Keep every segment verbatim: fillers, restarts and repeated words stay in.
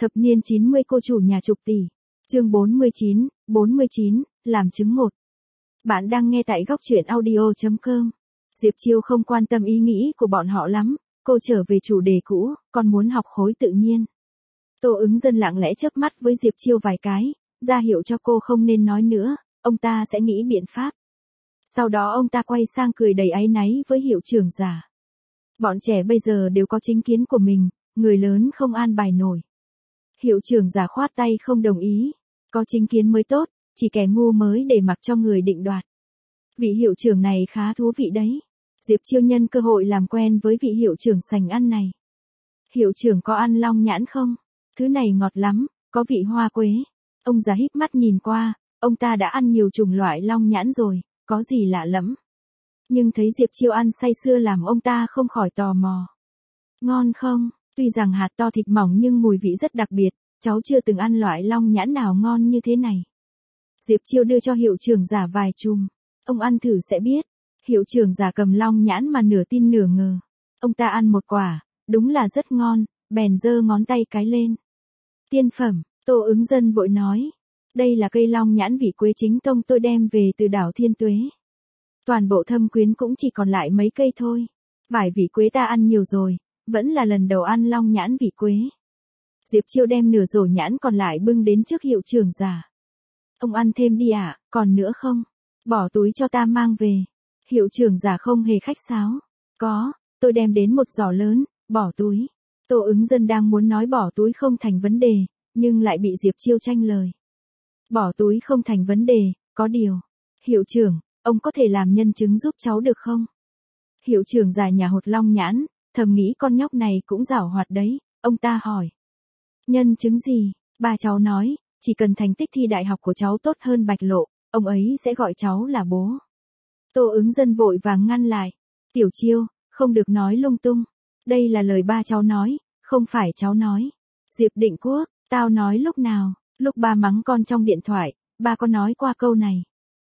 Thập niên chín mươi cô chủ nhà chục tỷ. Chương bốn mươi chín, bốn mươi chín, làm chứng một. Bạn đang nghe tại góc truyện audio chấm com. Diệp Chiêu không quan tâm ý nghĩ của bọn họ lắm, cô trở về chủ đề cũ, còn muốn học khối tự nhiên. Tô Ứng Dân lặng lẽ chớp mắt với Diệp Chiêu vài cái, ra hiệu cho cô không nên nói nữa, ông ta sẽ nghĩ biện pháp. Sau đó ông ta quay sang cười đầy áy náy với hiệu trưởng giả. Bọn trẻ bây giờ đều có chính kiến của mình, người lớn không an bài nổi. Hiệu trưởng giả khoát tay không đồng ý. Có chính kiến mới tốt, chỉ kẻ ngu mới để mặc cho người định đoạt. Vị hiệu trưởng này khá thú vị đấy. Diệp Chiêu nhân cơ hội làm quen với vị hiệu trưởng sành ăn này. Hiệu trưởng có ăn long nhãn không? Thứ này ngọt lắm, có vị hoa quế. Ông già híp mắt nhìn qua, ông ta đã ăn nhiều chủng loại long nhãn rồi, có gì lạ lẫm. Nhưng thấy Diệp Chiêu ăn say sưa làm ông ta không khỏi tò mò. Ngon không? Tuy rằng hạt to thịt mỏng nhưng mùi vị rất đặc biệt, cháu chưa từng ăn loại long nhãn nào ngon như thế này. Diệp Chiêu đưa cho hiệu trưởng giả vài chùm. Ông ăn thử sẽ biết. Hiệu trưởng giả cầm long nhãn mà nửa tin nửa ngờ. Ông ta ăn một quả, đúng là rất ngon, bèn giơ ngón tay cái lên. Tiên phẩm, Tô Ứng Dân vội nói. Đây là cây long nhãn vị quế chính tông tôi đem về từ đảo Thiên Tuế. Toàn bộ Thâm Quyến cũng chỉ còn lại mấy cây thôi. Vải vị quế ta ăn nhiều rồi, vẫn là lần đầu ăn long nhãn vị quế. Diệp Chiêu đem nửa rổ nhãn còn lại bưng đến trước hiệu trưởng giả. Ông ăn thêm đi ạ, à, còn nữa không? Bỏ túi cho ta mang về. Hiệu trưởng giả không hề khách sáo. Có, tôi đem đến một giỏ lớn, bỏ túi. Tô Ứng Dân đang muốn nói bỏ túi không thành vấn đề, nhưng lại bị Diệp Chiêu tranh lời. Bỏ túi không thành vấn đề, có điều. Hiệu trưởng, ông có thể làm nhân chứng giúp cháu được không? Hiệu trưởng giả nhà hột long nhãn, thầm nghĩ con nhóc này cũng giảo hoạt đấy, ông ta hỏi. Nhân chứng gì? Ba cháu nói, chỉ cần thành tích thi đại học của cháu tốt hơn Bạch Lộ, ông ấy sẽ gọi cháu là bố. Tô Ứng Dân vội vàng ngăn lại. Tiểu Chiêu, không được nói lung tung. Đây là lời ba cháu nói, không phải cháu nói. Diệp Định Quốc, tao nói lúc nào? Lúc ba mắng con trong điện thoại, ba có nói qua câu này.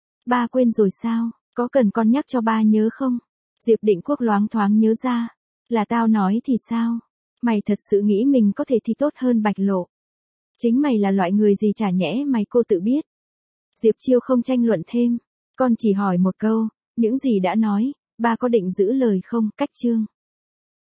Ba quên rồi sao? Có cần con nhắc cho ba nhớ không? Diệp Định Quốc loáng thoáng nhớ ra. Là tao nói thì sao? Mày thật sự nghĩ mình có thể thi tốt hơn Bạch Lộ. Chính mày là loại người gì chả nhẽ mày cô tự biết. Diệp Chiêu không tranh luận thêm. Con chỉ hỏi một câu, những gì đã nói, ba có định giữ lời không? Cách chương.